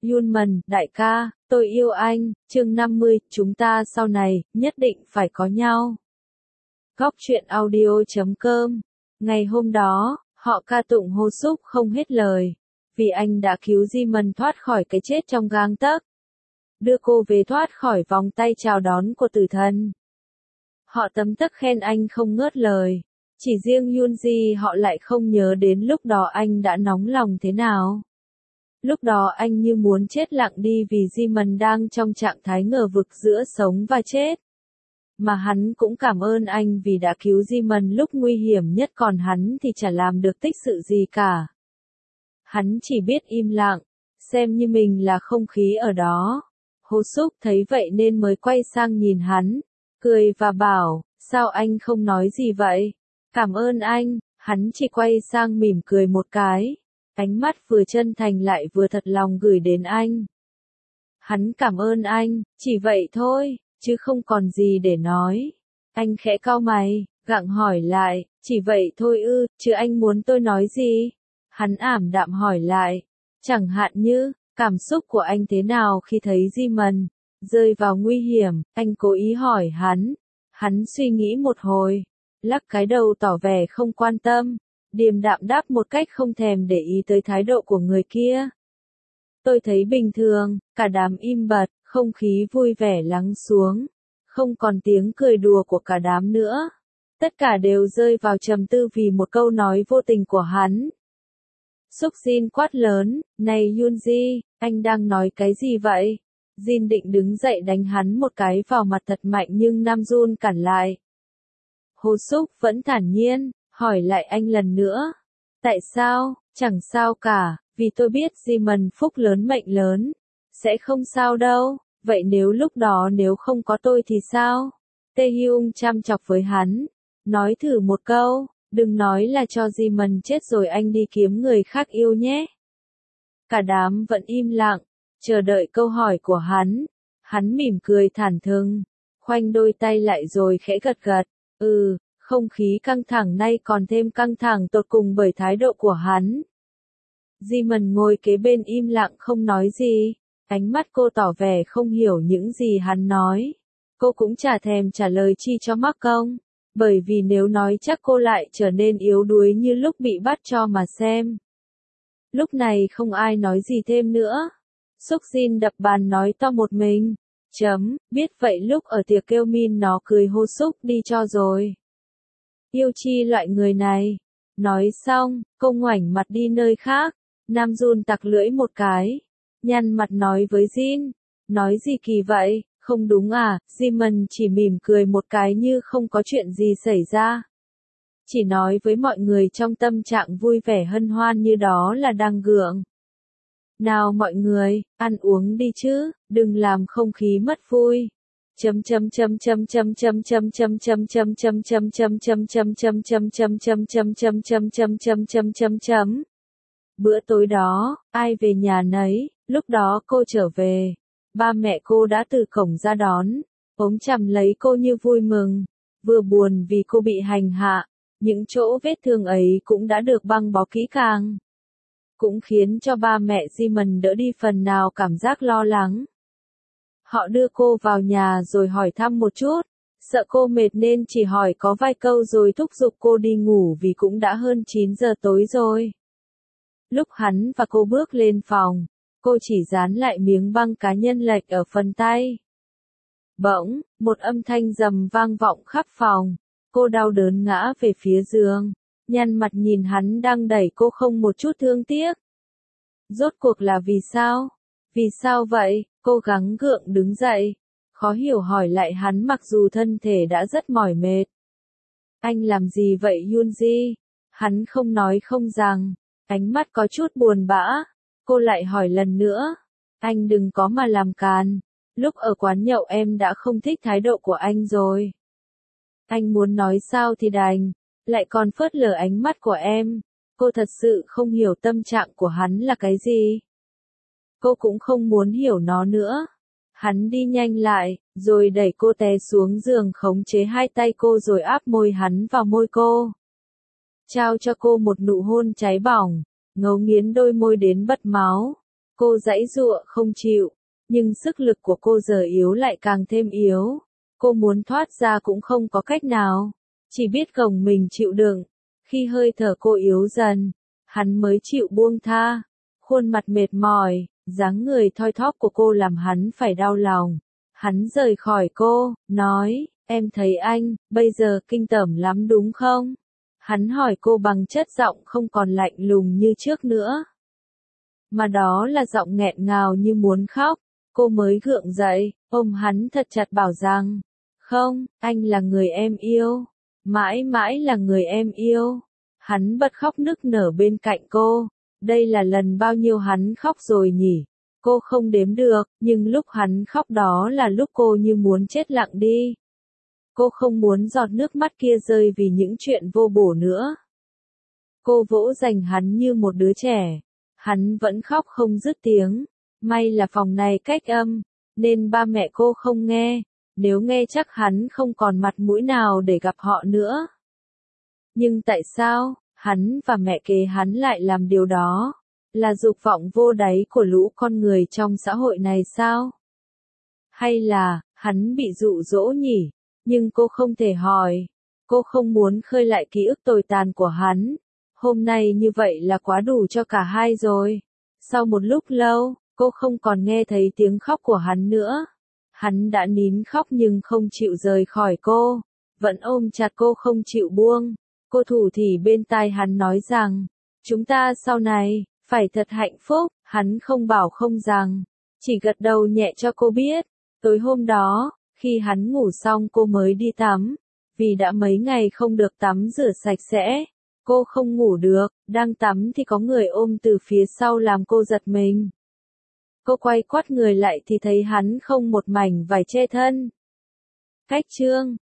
Yunman, đại ca, tôi yêu anh, chương 50, chúng ta sau này, nhất định phải có nhau. Góc truyện audio.com. Ngày hôm đó, họ ca tụng hô súc không hết lời, vì anh đã cứu Jimin thoát khỏi cái chết trong gang tấc, đưa cô về thoát khỏi vòng tay chào đón của tử thần. Họ tấm tắc khen anh không ngớt lời, chỉ riêng Yoonji họ lại không nhớ đến lúc đó anh đã nóng lòng thế nào. Lúc đó anh như muốn chết lặng đi vì Jimin đang trong trạng thái ngờ vực giữa sống và chết. Mà hắn cũng cảm ơn anh vì đã cứu Jimin lúc nguy hiểm nhất, còn hắn thì chả làm được tích sự gì cả. Hắn chỉ biết im lặng, xem như mình là không khí ở đó. Hô Súc thấy vậy nên mới quay sang nhìn hắn, cười và bảo, sao anh không nói gì vậy? Cảm ơn anh, hắn chỉ quay sang mỉm cười một cái. Ánh mắt vừa chân thành lại vừa thật lòng gửi đến anh. Hắn cảm ơn anh, chỉ vậy thôi, chứ không còn gì để nói. Anh khẽ cau mày, gặng hỏi lại, chỉ vậy thôi ư, chứ anh muốn tôi nói gì? Hắn ảm đạm hỏi lại, chẳng hạn như, cảm xúc của anh thế nào khi thấy Jimin rơi vào nguy hiểm, anh cố ý hỏi hắn. Hắn suy nghĩ một hồi, lắc cái đầu tỏ vẻ không quan tâm. Điềm đạm đáp một cách không thèm để ý tới thái độ của người kia. Tôi thấy bình thường, cả đám im bặt, không khí vui vẻ lắng xuống. Không còn tiếng cười đùa của cả đám nữa. Tất cả đều rơi vào trầm tư vì một câu nói vô tình của hắn. Súc Jin quát lớn, này Yoonji, anh đang nói cái gì vậy? Jin định đứng dậy đánh hắn một cái vào mặt thật mạnh nhưng Namjoon cản lại. Hồ Súc vẫn thản nhiên. Hỏi lại anh lần nữa. Tại sao? Chẳng sao cả, vì tôi biết Jimin phúc lớn mệnh lớn. Sẽ không sao đâu, vậy nếu lúc đó nếu không có tôi thì sao? Taehyung chăm chọc với hắn. Nói thử một câu, đừng nói là cho Jimin chết rồi anh đi kiếm người khác yêu nhé. Cả đám vẫn im lặng, chờ đợi câu hỏi của hắn. Hắn mỉm cười thản thừng, khoanh đôi tay lại rồi khẽ gật gật. Không khí căng thẳng nay còn thêm căng thẳng tột cùng bởi thái độ của hắn. Jimin ngồi kế bên im lặng không nói gì. Ánh mắt cô tỏ vẻ không hiểu những gì hắn nói. Cô cũng chả thèm trả lời chi cho mắc công. Bởi vì nếu nói chắc cô lại trở nên yếu đuối như lúc bị bắt cho mà xem. Lúc này không ai nói gì thêm nữa. Súc Jin đập bàn nói to một mình. Biết vậy lúc ở tiệc kêu min nó cười hô Súc đi cho rồi. Yêu chi loại người này. Nói xong, cô ngoảnh mặt đi nơi khác. Namjoon tặc lưỡi một cái. Nhăn mặt nói với Jin. Nói gì kỳ vậy, không đúng à? Jimin chỉ mỉm cười một cái như không có chuyện gì xảy ra. Chỉ nói với mọi người trong tâm trạng vui vẻ hân hoan như đó là đang gượng. Nào mọi người, ăn uống đi chứ, đừng làm không khí mất vui. Bữa tối đó, ai về nhà nấy, lúc đó cô trở về. Ba mẹ cô đã từ cổng ra đón, ôm chầm lấy cô như vui mừng, vừa buồn vì cô bị hành hạ, những chỗ vết thương ấy cũng đã được băng bó kỹ càng. Cũng khiến cho ba mẹ Jimin đỡ đi phần nào cảm giác lo lắng. Họ đưa cô vào nhà rồi hỏi thăm một chút, sợ cô mệt nên chỉ hỏi có vài câu rồi thúc giục cô đi ngủ vì cũng đã hơn 9 giờ tối rồi. Lúc hắn và cô bước lên phòng, cô chỉ dán lại miếng băng cá nhân lệch ở phần tay. Bỗng, một âm thanh rầm vang vọng khắp phòng, cô đau đớn ngã về phía giường, nhăn mặt nhìn hắn đang đẩy cô không một chút thương tiếc. Rốt cuộc là vì sao? Vì sao vậy? Cô gắng gượng đứng dậy, khó hiểu hỏi lại hắn mặc dù thân thể đã rất mỏi mệt. Anh làm gì vậy Yoonji? Hắn không nói không rằng, ánh mắt có chút buồn bã. Cô lại hỏi lần nữa. Anh đừng có mà làm càn. Lúc ở quán nhậu em đã không thích thái độ của anh rồi. Anh muốn nói sao thì đành, lại còn phớt lờ ánh mắt của em. Cô thật sự không hiểu tâm trạng của hắn là cái gì. Cô cũng không muốn hiểu nó nữa. Hắn đi nhanh lại, rồi đẩy cô té xuống giường khống chế hai tay cô rồi áp môi hắn vào môi cô. Trao cho cô một nụ hôn cháy bỏng, ngấu nghiến đôi môi đến bật máu. Cô giãy giụa không chịu, nhưng sức lực của cô giờ yếu lại càng thêm yếu. Cô muốn thoát ra cũng không có cách nào, chỉ biết gồng mình chịu đựng. Khi hơi thở cô yếu dần, hắn mới chịu buông tha. Khuôn mặt mệt mỏi, dáng người thoi thóp của cô làm hắn phải đau lòng. Hắn rời khỏi cô, nói, em thấy anh, bây giờ kinh tởm lắm đúng không? Hắn hỏi cô bằng chất giọng không còn lạnh lùng như trước nữa, mà đó là giọng nghẹn ngào như muốn khóc. Cô mới gượng dậy, ôm hắn thật chặt bảo rằng, không, anh là người em yêu, mãi mãi là người em yêu. Hắn bật khóc nức nở bên cạnh cô. Đây là lần bao nhiêu hắn khóc rồi nhỉ? Cô không đếm được, nhưng lúc hắn khóc đó là lúc cô như muốn chết lặng đi. Cô không muốn giọt nước mắt kia rơi vì những chuyện vô bổ nữa. Cô vỗ dành hắn như một đứa trẻ. Hắn vẫn khóc không dứt tiếng. May là phòng này cách âm, nên ba mẹ cô không nghe. Nếu nghe chắc hắn không còn mặt mũi nào để gặp họ nữa. Nhưng tại sao, hắn và mẹ kế hắn lại làm điều đó? Là dục vọng vô đáy của lũ con người trong xã hội này sao? Hay là, hắn bị dụ dỗ nhỉ? Nhưng cô không thể hỏi. Cô không muốn khơi lại ký ức tồi tàn của hắn. Hôm nay như vậy là quá đủ cho cả hai rồi. Sau một lúc lâu, cô không còn nghe thấy tiếng khóc của hắn nữa. Hắn đã nín khóc nhưng không chịu rời khỏi cô. Vẫn ôm chặt cô không chịu buông. Cô thủ thỉ bên tai hắn nói rằng, chúng ta sau này, phải thật hạnh phúc. Hắn không bảo không rằng, chỉ gật đầu nhẹ cho cô biết. Tối hôm đó, khi hắn ngủ xong cô mới đi tắm. Vì đã mấy ngày không được tắm rửa sạch sẽ, cô không ngủ được. Đang tắm thì có người ôm từ phía sau làm cô giật mình. Cô quay quắt người lại thì thấy hắn không một mảnh vải che thân. Cách chương